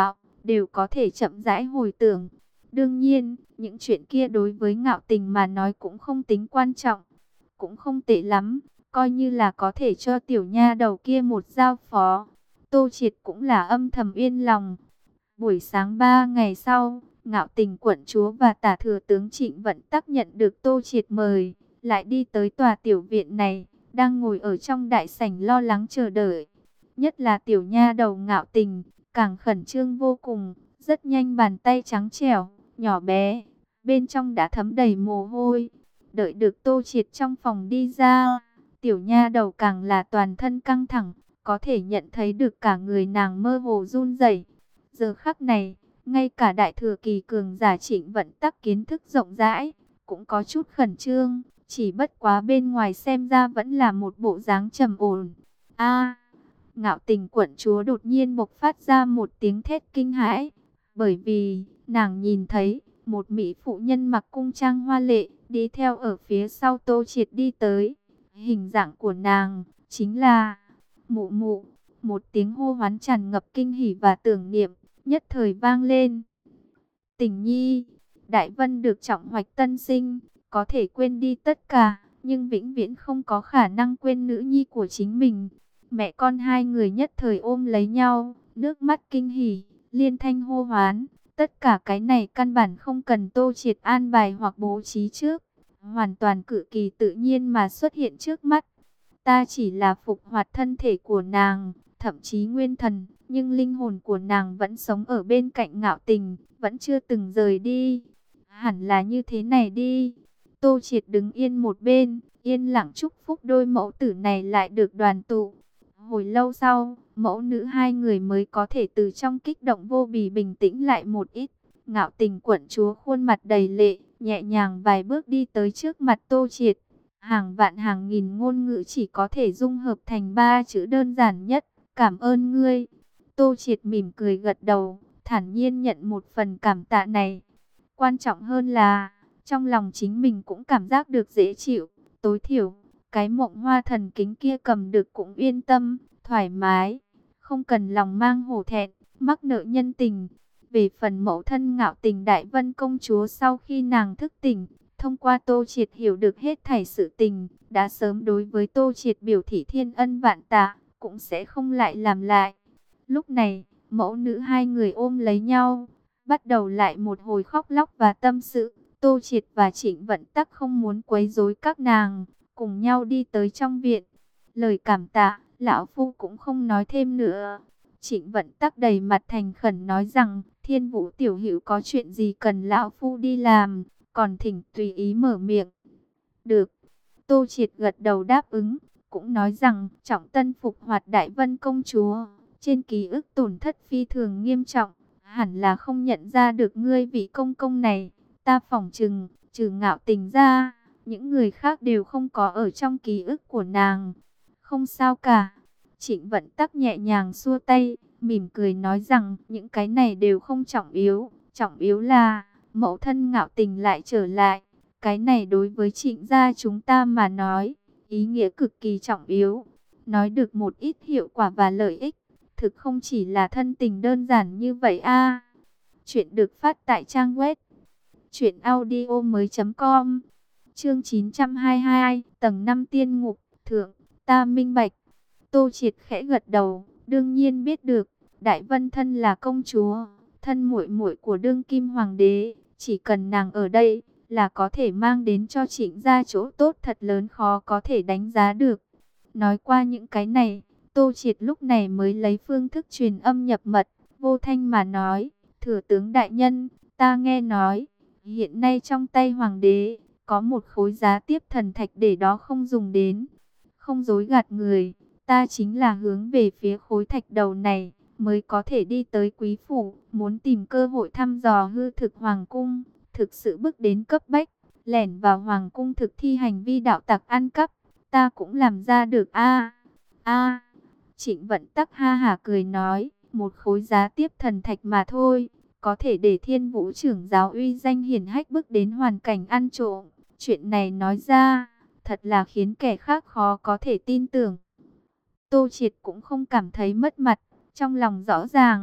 đều có thể chậm rãi hồi tưởng. Đương nhiên, những chuyện kia đối với Ngạo Tình mà nói cũng không tính quan trọng, cũng không tệ lắm, coi như là có thể cho tiểu nha đầu kia một giao phó. Tô Triệt cũng là âm thầm yên lòng. Buổi sáng ba ngày sau, Ngạo Tình quận chúa và Tả thừa tướng Trịnh Vận Tắc nhận được Tô Triệt mời, lại đi tới tòa tiểu viện này, đang ngồi ở trong đại sảnh lo lắng chờ đợi. Nhất là tiểu nha đầu Ngạo Tình, càng khẩn trương vô cùng, rất nhanh bàn tay trắng trẻo, nhỏ bé, bên trong đã thấm đầy mồ hôi. Đợi được Tô Triệt trong phòng đi ra, tiểu nha đầu càng là toàn thân căng thẳng, có thể nhận thấy được cả người nàng mơ hồ run rẩy. Giờ khắc này, ngay cả đại thừa kỳ cường giả Trịnh Vận Tắc kiến thức rộng rãi, cũng có chút khẩn trương, chỉ bất quá bên ngoài xem ra vẫn là một bộ dáng trầm ổn. A! Ngạo Tình quận chúa đột nhiên bộc phát ra một tiếng thét kinh hãi, bởi vì nàng nhìn thấy một mỹ phụ nhân mặc cung trang hoa lệ đi theo ở phía sau Tô Triệt đi tới. Hình dạng của nàng chính là Mụ Mụ. Một tiếng hô hoán tràn ngập kinh hỉ và tưởng niệm nhất thời vang lên. Tình nhi, Đại Vân được trọng hoạch tân sinh, có thể quên đi tất cả, nhưng vĩnh viễn không có khả năng quên nữ nhi của chính mình. Mẹ con hai người nhất thời ôm lấy nhau, nước mắt kinh hỉ, liên thanh hô hoán. Tất cả cái này căn bản không cần Tô Triệt an bài hoặc bố trí trước, hoàn toàn cự kỳ tự nhiên mà xuất hiện trước mắt. Ta chỉ là phục hoạt thân thể của nàng, thậm chí nguyên thần, nhưng linh hồn của nàng vẫn sống ở bên cạnh Ngạo Tình, vẫn chưa từng rời đi. Hẳn là như thế này đi. Tô Triệt đứng yên một bên, yên lặng chúc phúc đôi mẫu tử này lại được đoàn tụ. Hồi lâu sau, mẫu nữ hai người mới có thể từ trong kích động vô bì bình tĩnh lại một ít. Ngạo Tình quận chúa khuôn mặt đầy lệ, nhẹ nhàng vài bước đi tới trước mặt Tô Triệt. Hàng vạn hàng nghìn ngôn ngữ chỉ có thể dung hợp thành ba chữ đơn giản nhất: cảm ơn ngươi. Tô Triệt mỉm cười gật đầu, thản nhiên nhận một phần cảm tạ này. Quan trọng hơn là, trong lòng chính mình cũng cảm giác được dễ chịu, tối thiểu cái Mộng Hoa thần kính kia cầm được cũng yên tâm, thoải mái, không cần lòng mang hổ thẹn, mắc nợ nhân tình. Về phần mẫu thân Ngạo Tình Đại Vân công chúa, sau khi nàng thức tỉnh, thông qua Tô Triệt hiểu được hết thảy sự tình, đã sớm đối với Tô Triệt biểu thị thiên ân vạn tạ, cũng sẽ không lại làm lại. Lúc này, mẫu nữ hai người ôm lấy nhau, bắt đầu lại một hồi khóc lóc và tâm sự. Tô Triệt và Trịnh Vận Tắc không muốn quấy rối các nàng, cùng nhau đi tới trong viện. Lời cảm tạ, lão phu cũng không nói thêm nữa. Trịnh Vận Tắc đầy mặt thành khẩn nói rằng, Thiên Vũ tiểu hữu có chuyện gì cần lão phu đi làm, còn thỉnh tùy ý mở miệng. Được. Tô Triệt gật đầu đáp ứng, cũng nói rằng trọng tân phục hoạt Đại Vân công chúa, trên ký ức tổn thất phi thường nghiêm trọng, hẳn là không nhận ra được ngươi vị công công này. Ta phỏng chừng, trừ Ngạo Tình ra, những người khác đều không có ở trong ký ức của nàng. Không sao cả. Trịnh Vận Tắc nhẹ nhàng xua tay, mỉm cười nói rằng những cái này đều không trọng yếu. Trọng yếu là mẫu thân Ngạo Tình lại trở lại. Cái này đối với Trịnh gia chúng ta mà nói, ý nghĩa cực kỳ trọng yếu. Nói được một ít hiệu quả và lợi ích, thực không chỉ là thân tình đơn giản như vậy a. Chuyện được phát tại trang web truyện audio mới chấm com. Chương chín trăm hai mươi hai, tầng năm tiên ngục, thượng, ta minh bạch. Tô Triệt khẽ gật đầu, đương nhiên biết được, Đại Vân thân là công chúa, thân muội muội của đương kim hoàng đế, chỉ cần nàng ở đây là có thể mang đến cho Trịnh gia chỗ tốt thật lớn, khó có thể đánh giá được. Nói qua những cái này, Tô Triệt lúc này mới lấy phương thức truyền âm nhập mật, vô thanh mà nói, thừa tướng đại nhân, ta nghe nói, hiện nay trong tay hoàng đế, có một khối giá tiếp thần thạch để đó không dùng đến. Không dối gạt người, ta chính là hướng về phía khối thạch đầu này, mới có thể đi tới quý phủ, muốn tìm cơ hội thăm dò hư thực hoàng cung, thực sự bước đến cấp bách, lẻn vào hoàng cung thực thi hành vi đạo tặc ăn cắp, ta cũng làm ra được a a. Trịnh Vận Tắc ha hả cười nói, một khối giá tiếp thần thạch mà thôi, có thể để Thiên Vũ trưởng giáo uy danh hiển hách bước đến hoàn cảnh ăn trộm. Chuyện này nói ra, thật là khiến kẻ khác khó có thể tin tưởng. Tô Triệt cũng không cảm thấy mất mặt, trong lòng rõ ràng,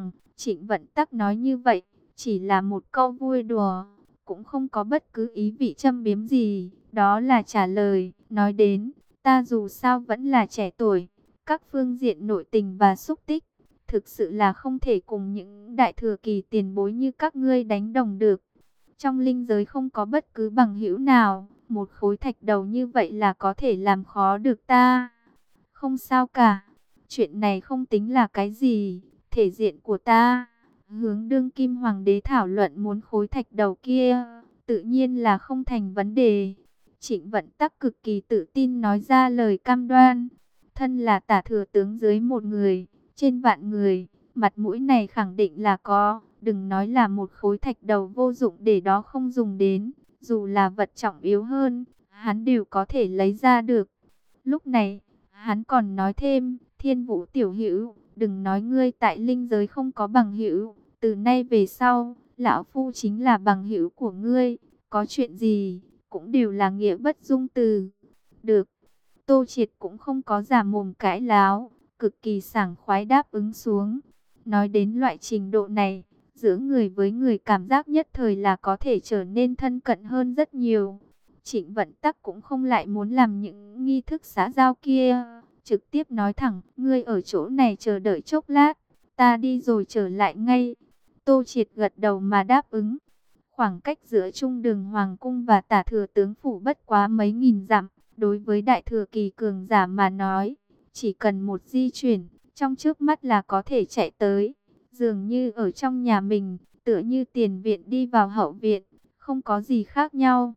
Trịnh Vận Tắc nói như vậy, chỉ là một câu vui đùa, cũng không có bất cứ ý vị châm biếm gì. Đó là trả lời, nói đến, ta dù sao vẫn là trẻ tuổi, các phương diện nội tình và xúc tích, thực sự là không thể cùng những đại thừa kỳ tiền bối như các ngươi đánh đồng được. Trong linh giới không có bất cứ bằng hữu nào, một khối thạch đầu như vậy là có thể làm khó được ta. Không sao cả, chuyện này không tính là cái gì, thể diện của ta. Hướng đương kim hoàng đế thảo luận muốn khối thạch đầu kia, tự nhiên là không thành vấn đề. Trịnh Vận Tắc cực kỳ tự tin nói ra lời cam đoan. Thân là tả thừa tướng dưới một người, trên vạn người, mặt mũi này khẳng định là có. Đừng nói là một khối thạch đầu vô dụng để đó không dùng đến, dù là vật trọng yếu hơn, hắn đều có thể lấy ra được. Lúc này, hắn còn nói thêm, Thiên Vũ tiểu hữu, đừng nói ngươi tại linh giới không có bằng hữu, từ nay về sau, lão phu chính là bằng hữu của ngươi, có chuyện gì, cũng đều là nghĩa bất dung từ. Được, Tô Triệt cũng không có giả mồm cãi láo, cực kỳ sảng khoái đáp ứng xuống. Nói đến loại trình độ này, giữa người với người cảm giác nhất thời là có thể trở nên thân cận hơn rất nhiều. Trịnh Vận Tắc cũng không lại muốn làm những nghi thức xã giao kia, trực tiếp nói thẳng, ngươi ở chỗ này chờ đợi chốc lát, ta đi rồi trở lại ngay. Tô Triệt gật đầu mà đáp ứng. Khoảng cách giữa trung đường Hoàng cung và tả thừa tướng phủ bất quá mấy nghìn dặm, đối với đại thừa kỳ cường giả mà nói, chỉ cần một di chuyển, trong chớp mắt là có thể chạy tới. Dường như ở trong nhà mình, tựa như tiền viện đi vào hậu viện, không có gì khác nhau.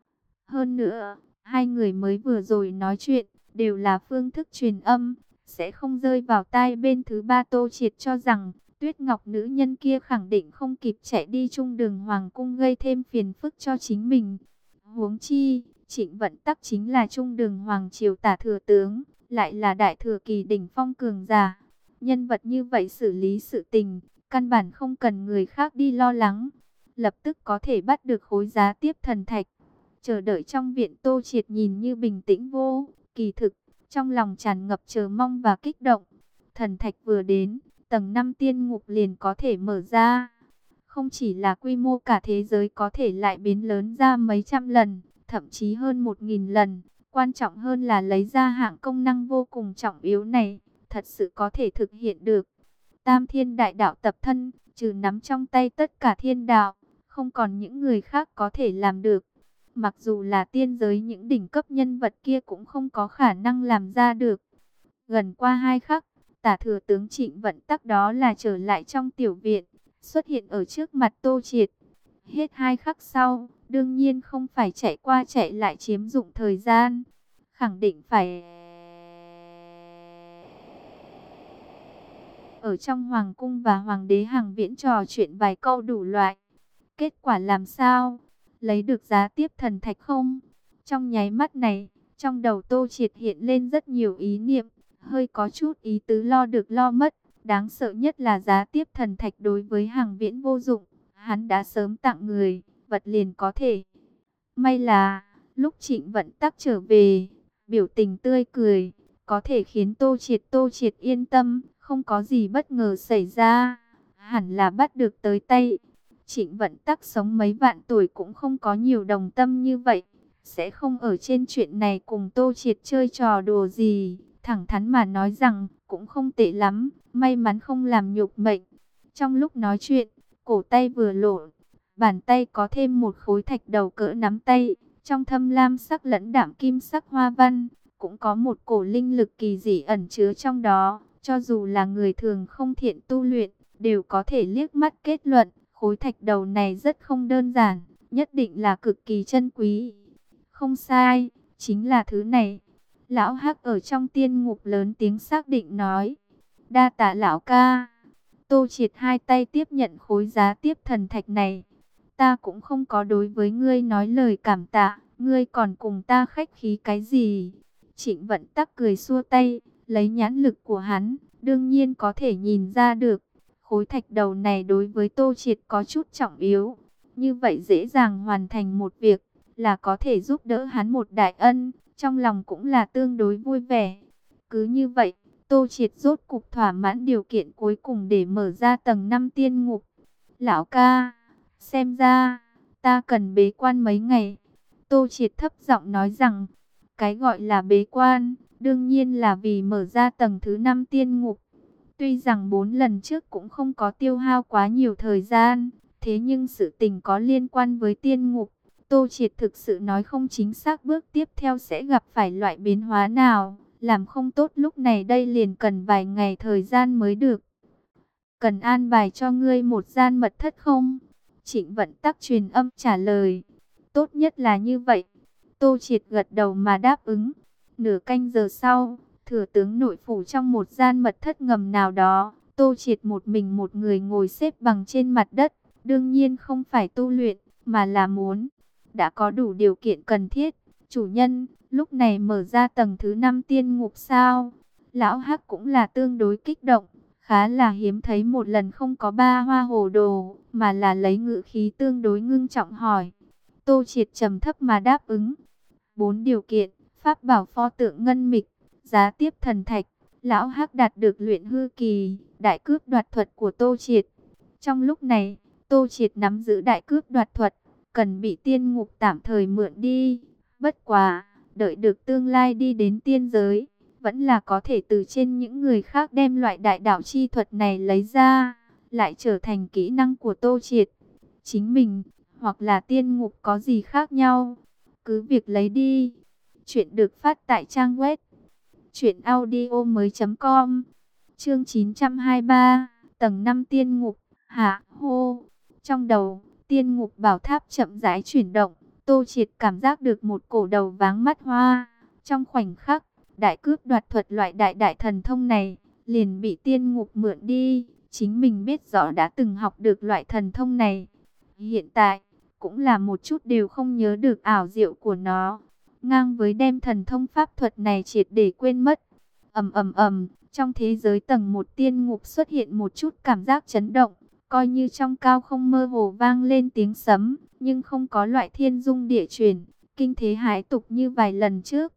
Hơn nữa, hai người mới vừa rồi nói chuyện, đều là phương thức truyền âm, sẽ không rơi vào tai bên thứ ba. Tô Triệt cho rằng, Tuyết Ngọc nữ nhân kia khẳng định không kịp chạy đi trung đường Hoàng cung gây thêm phiền phức cho chính mình. Huống chi, Trịnh Vận Tắc chính là trung đường Hoàng triều tả thừa tướng, lại là đại thừa kỳ đỉnh phong cường giả. Nhân vật như vậy xử lý sự tình, căn bản không cần người khác đi lo lắng, lập tức có thể bắt được khối giá tiếp thần thạch. Chờ đợi trong viện, Tô Triệt nhìn như bình tĩnh vô, kỳ thực, trong lòng tràn ngập chờ mong và kích động. Thần thạch vừa đến, tầng năm tiên ngục liền có thể mở ra. Không chỉ là quy mô cả thế giới có thể lại biến lớn ra mấy trăm lần, thậm chí hơn một nghìn lần. Quan trọng hơn là lấy ra hạng công năng vô cùng trọng yếu này, thật sự có thể thực hiện được. Tam thiên đại đạo tập thân, trừ nắm trong tay tất cả thiên đạo, không còn những người khác có thể làm được. Mặc dù là tiên giới, những đỉnh cấp nhân vật kia cũng không có khả năng làm ra được. Gần qua hai khắc, tả thừa tướng Trịnh Vận Tắc đó là trở lại trong tiểu viện, xuất hiện ở trước mặt Tô Triệt. Hết hai khắc sau, đương nhiên không phải chạy qua chạy lại chiếm dụng thời gian, khẳng định phải ở trong hoàng cung và hoàng đế Hằng Viễn trò chuyện vài câu đủ loại. Kết quả làm sao? Lấy được giá tiếp thần thạch không? Trong nháy mắt này, trong đầu Tô Triệt hiện lên rất nhiều ý niệm, hơi có chút ý tứ lo được lo mất. Đáng sợ nhất là giá tiếp thần thạch đối với Hằng Viễn vô dụng, hắn đã sớm tặng người, vật liền có thể. May là, lúc Trịnh Vận Tắc trở về, biểu tình tươi cười, có thể khiến Tô Triệt Tô Triệt yên tâm, không có gì bất ngờ xảy ra, hẳn là bắt được tới tay. Trịnh Vận Tắc sống mấy vạn tuổi cũng không có nhiều đồng tâm như vậy, sẽ không ở trên chuyện này cùng Tô Triệt chơi trò đùa gì, thẳng thắn mà nói rằng cũng không tệ lắm, may mắn không làm nhục mệnh. Trong lúc nói chuyện, cổ tay vừa lộ, bàn tay có thêm một khối thạch đầu cỡ nắm tay, trong thâm lam sắc lẫn đạm kim sắc hoa văn, cũng có một cổ linh lực kỳ dị ẩn chứa trong đó, cho dù là người thường không thiện tu luyện, đều có thể liếc mắt kết luận, khối thạch đầu này rất không đơn giản, nhất định là cực kỳ chân quý. Không sai, chính là thứ này. Lão Hắc ở trong tiên ngục lớn tiếng xác định nói. Đa tạ lão ca. Tô Triệt hai tay tiếp nhận khối giá tiếp thần thạch này. Ta cũng không có đối với ngươi nói lời cảm tạ, ngươi còn cùng ta khách khí cái gì? Trịnh Vận Tắc cười xua tay, lấy nhãn lực của hắn, đương nhiên có thể nhìn ra được. Khối thạch đầu này đối với Tô Triệt có chút trọng yếu, như vậy dễ dàng hoàn thành một việc, là có thể giúp đỡ hắn một đại ân, trong lòng cũng là tương đối vui vẻ. Cứ như vậy, Tô Triệt rốt cục thỏa mãn điều kiện cuối cùng để mở ra tầng năm tiên ngục. Lão ca, xem ra, ta cần bế quan mấy ngày. Tô Triệt thấp giọng nói rằng, cái gọi là bế quan, đương nhiên là vì mở ra tầng thứ năm tiên ngục. Tuy rằng bốn lần trước cũng không có tiêu hao quá nhiều thời gian, thế nhưng sự tình có liên quan với tiên ngục. Tô Triệt thực sự nói không chính xác bước tiếp theo sẽ gặp phải loại biến hóa nào. Làm không tốt lúc này đây liền cần vài ngày thời gian mới được. Cần an bài cho ngươi một gian mật thất không? Trịnh Vận Tắc truyền âm trả lời. Tốt nhất là như vậy. Tô Triệt gật đầu mà đáp ứng. Nửa canh giờ sau, thừa tướng nội phủ trong một gian mật thất ngầm nào đó. Tô Triệt một mình một người ngồi xếp bằng trên mặt đất. Đương nhiên không phải tu luyện, mà là muốn. Đã có đủ điều kiện cần thiết. Chủ nhân, lúc này mở ra tầng thứ năm tiên ngục sao? Lão Hắc cũng là tương đối kích động. Khá là hiếm thấy một lần không có ba hoa hồ đồ, mà là lấy ngữ khí tương đối ngưng trọng hỏi. Tô Triệt trầm thấp mà đáp ứng. Bốn điều kiện, pháp bảo pho tượng ngân mịch, giá tiếp thần thạch. Lão Hắc đạt được luyện hư kỳ, đại cướp đoạt thuật của Tô Triệt. Trong lúc này, Tô Triệt nắm giữ đại cướp đoạt thuật, cần bị tiên ngục tạm thời mượn đi. Bất quá, đợi được tương lai đi đến tiên giới, vẫn là có thể từ trên những người khác đem loại đại đạo chi thuật này lấy ra, lại trở thành kỹ năng của Tô Triệt. Chính mình, hoặc là tiên ngục có gì khác nhau, cứ việc lấy đi. Chuyện được phát tại trang web truyện audio mới chấm com. Chương chín trăm hai mươi ba, tầng năm tiên ngục, hạ hô. Trong đầu, tiên ngục bảo tháp chậm rãi chuyển động, Tô Triệt cảm giác được một cổ đầu váng mắt hoa. Trong khoảnh khắc, đại cướp đoạt thuật loại đại đại thần thông này liền bị tiên ngục mượn đi. Chính mình biết rõ đã từng học được loại thần thông này, hiện tại cũng là một chút đều không nhớ được ảo diệu của nó, ngang với đem thần thông pháp thuật này triệt để quên mất. Ầm ầm ầm, trong thế giới tầng một tiên ngục xuất hiện một chút cảm giác chấn động, coi như trong cao không mơ hồ vang lên tiếng sấm, nhưng không có loại thiên dung địa chuyển, kinh thế hãi tục như vài lần trước.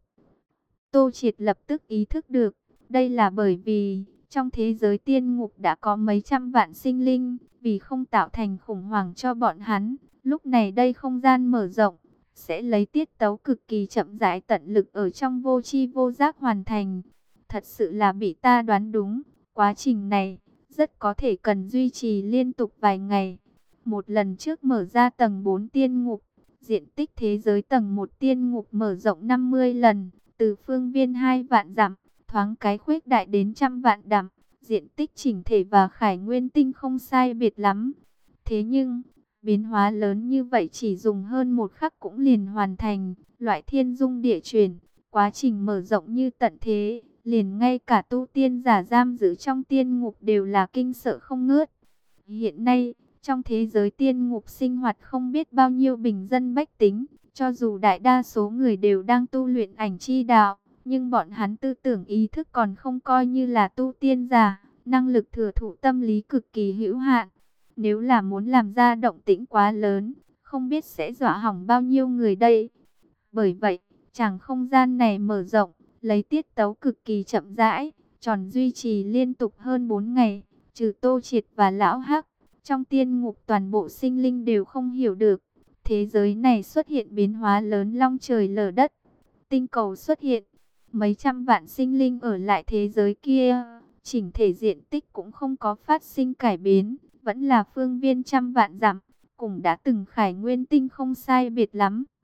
Tô Triệt lập tức ý thức được, đây là bởi vì trong thế giới tiên ngục đã có mấy trăm vạn sinh linh, vì không tạo thành khủng hoảng cho bọn hắn, lúc này đây không gian mở rộng, sẽ lấy tiết tấu cực kỳ chậm rãi tận lực ở trong vô tri vô giác hoàn thành. Thật sự là bị ta đoán đúng, quá trình này rất có thể cần duy trì liên tục vài ngày. Một lần trước mở ra tầng bốn tiên ngục, diện tích thế giới tầng một tiên ngục mở rộng năm mươi lần, từ phương viên hai vạn dặm, thoáng cái khuếch đại đến trăm vạn dặm, diện tích chỉnh thể và khải nguyên tinh không sai biệt lắm. Thế nhưng, biến hóa lớn như vậy chỉ dùng hơn một khắc cũng liền hoàn thành, loại thiên dung địa chuyển, quá trình mở rộng như tận thế, liền ngay cả tu tiên giả giam giữ trong tiên ngục đều là kinh sợ không ngớt. Hiện nay, trong thế giới tiên ngục sinh hoạt không biết bao nhiêu bình dân bách tính, cho dù đại đa số người đều đang tu luyện ảnh chi đạo, nhưng bọn hắn tư tưởng ý thức còn không coi như là tu tiên giả, năng lực thừa thụ tâm lý cực kỳ hữu hạn. Nếu là muốn làm ra động tĩnh quá lớn, không biết sẽ dọa hỏng bao nhiêu người đây. Bởi vậy, chàng không gian này mở rộng, lấy tiết tấu cực kỳ chậm rãi, tròn duy trì liên tục hơn bốn ngày, trừ Tô Triệt và Lão Hắc. Trong tiên ngục toàn bộ sinh linh đều không hiểu được, thế giới này xuất hiện biến hóa lớn long trời lở đất. Tinh cầu xuất hiện, mấy trăm vạn sinh linh ở lại thế giới kia, chỉnh thể diện tích cũng không có phát sinh cải biến, vẫn là phương viên trăm vạn dặm, cùng đã từng khải nguyên tinh không sai biệt lắm.